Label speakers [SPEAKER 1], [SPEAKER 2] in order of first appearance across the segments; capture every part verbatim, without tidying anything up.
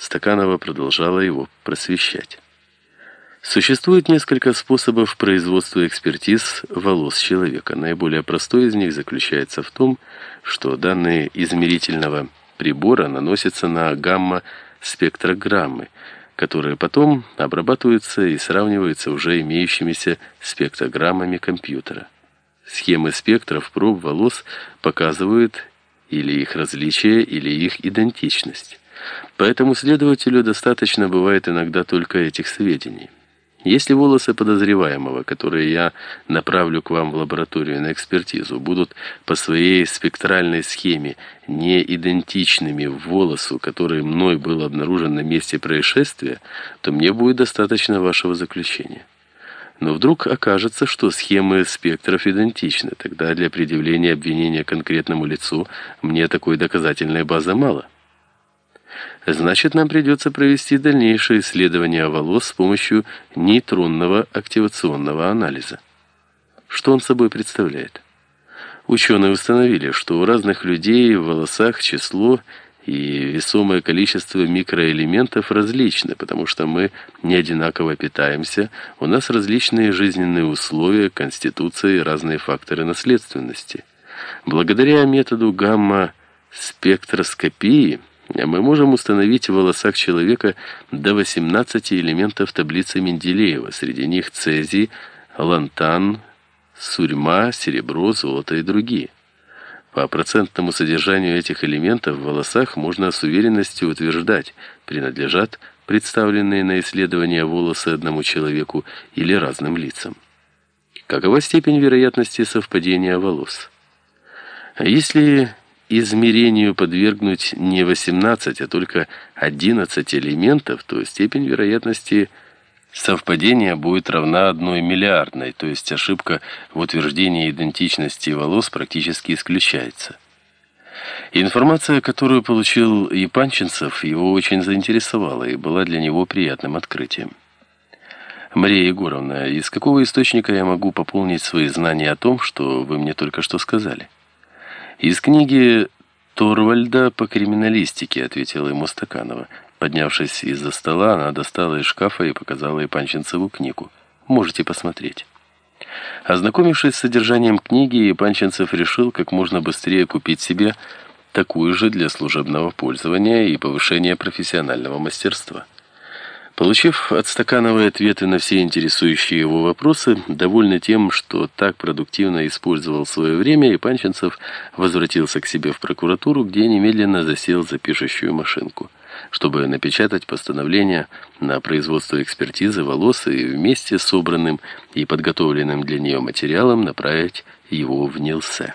[SPEAKER 1] Стаканова продолжала его просвещать. Существует несколько способов производства экспертиз волос человека. Наиболее простой из них заключается в том, что данные измерительного прибора наносятся на гамма-спектрограммы, которые потом обрабатываются и сравниваются уже имеющимися спектрограммами компьютера. Схемы спектров проб волос показывают или их различие, или их идентичность. Поэтому следователю достаточно бывает иногда только этих сведений. Если волосы подозреваемого, которые я направлю к вам в лабораторию на экспертизу, будут по своей спектральной схеме не идентичными волосу, который мной был обнаружен на месте происшествия, то мне будет достаточно вашего заключения. Но вдруг окажется, что схемы спектров идентичны, тогда для предъявления обвинения конкретному лицу мне такой доказательной базы мало. Значит, нам придется провести дальнейшее исследование волос с помощью нейтронного активационного анализа. Что он собой представляет? Ученые установили, что у разных людей в волосах число и весомое количество микроэлементов различны, потому что мы не одинаково питаемся, у нас различные жизненные условия, конституция и разные факторы наследственности. Благодаря методу гамма-спектроскопии мы можем установить в волосах человека до восемнадцати элементов таблицы Менделеева. Среди них цезий, лантан, сурьма, серебро, золото и другие. По процентному содержанию этих элементов в волосах можно с уверенностью утверждать, принадлежат представленные на исследование волосы одному человеку или разным лицам. Какова степень вероятности совпадения волос? Если измерению подвергнуть не восемнадцать, а только одиннадцать элементов, то степень вероятности совпадения будет равна одной миллиардной, то есть ошибка в утверждении идентичности волос практически исключается. Информация, которую получил Епанчинцев, его очень заинтересовала и была для него приятным открытием. Мария Егоровна, из какого источника я могу пополнить свои знания о том, что вы мне только что сказали? «Из книги Торвальда по криминалистике», — ответила ему Стаканова. Поднявшись из-за стола, она достала из шкафа и показала Епанчинцеву книгу. «Можете посмотреть». Ознакомившись с содержанием книги, Епанчинцев решил как можно быстрее купить себе такую же для служебного пользования и повышения профессионального мастерства. Получив от Стакановой ответы на все интересующие его вопросы, довольный тем, что так продуктивно использовал свое время, Епанчинцев возвратился к себе в прокуратуру, где немедленно засел за пишущую машинку, чтобы напечатать постановление на производство экспертизы волос и вместе с собранным и подготовленным для нее материалом направить его в НИЛСЭ.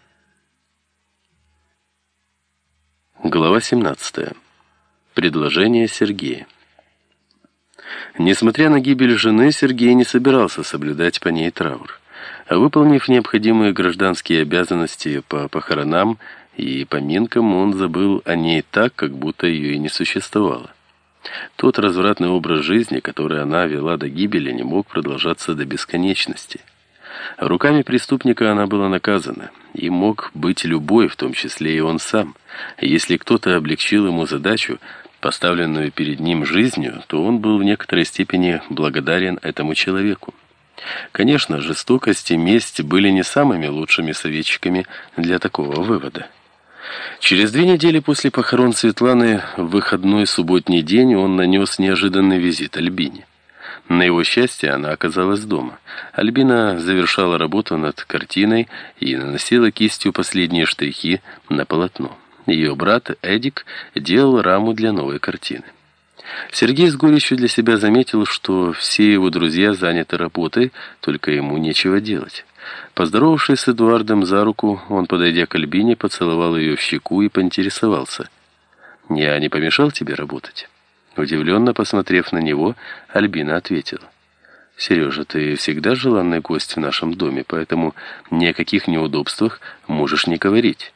[SPEAKER 1] Глава семнадцатая. Предложение Сергея. Несмотря на гибель жены, Сергей не собирался соблюдать по ней траур. Выполнив необходимые гражданские обязанности по похоронам и поминкам, он забыл о ней так, как будто ее и не существовало. Тот развратный образ жизни, который она вела до гибели, не мог продолжаться до бесконечности. Руками преступника она была наказана. И мог быть любой, в том числе и он сам. Если кто-то облегчил ему задачу, поставленную перед ним жизнью, то он был в некоторой степени благодарен этому человеку. Конечно, жестокость и месть были не самыми лучшими советчиками для такого вывода. Через две недели после похорон Светланы, в выходной субботний день, он нанес неожиданный визит Альбине. На его счастье, она оказалась дома. Альбина завершала работу над картиной и наносила кистью последние штрихи на полотно. Ее брат Эдик делал раму для новой картины. Сергей с горечью для себя заметил, что все его друзья заняты работой, только ему нечего делать. Поздоровавшись с Эдуардом за руку, он, подойдя к Альбине, поцеловал ее в щеку и поинтересовался: «Я не помешал тебе работать?» Удивленно посмотрев на него, Альбина ответила: «Сережа, ты всегда желанный гость в нашем доме, поэтому ни о каких неудобствах можешь не говорить».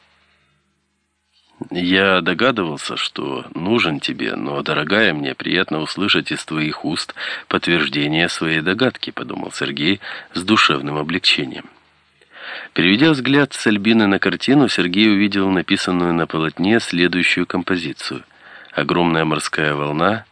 [SPEAKER 1] «Я догадывался, что нужен тебе, но, дорогая, мне приятно услышать из твоих уст подтверждение своей догадки», — подумал Сергей с душевным облегчением. Переведя взгляд с Альбины на картину, Сергей увидел написанную на полотне следующую композицию: Огромная морская волна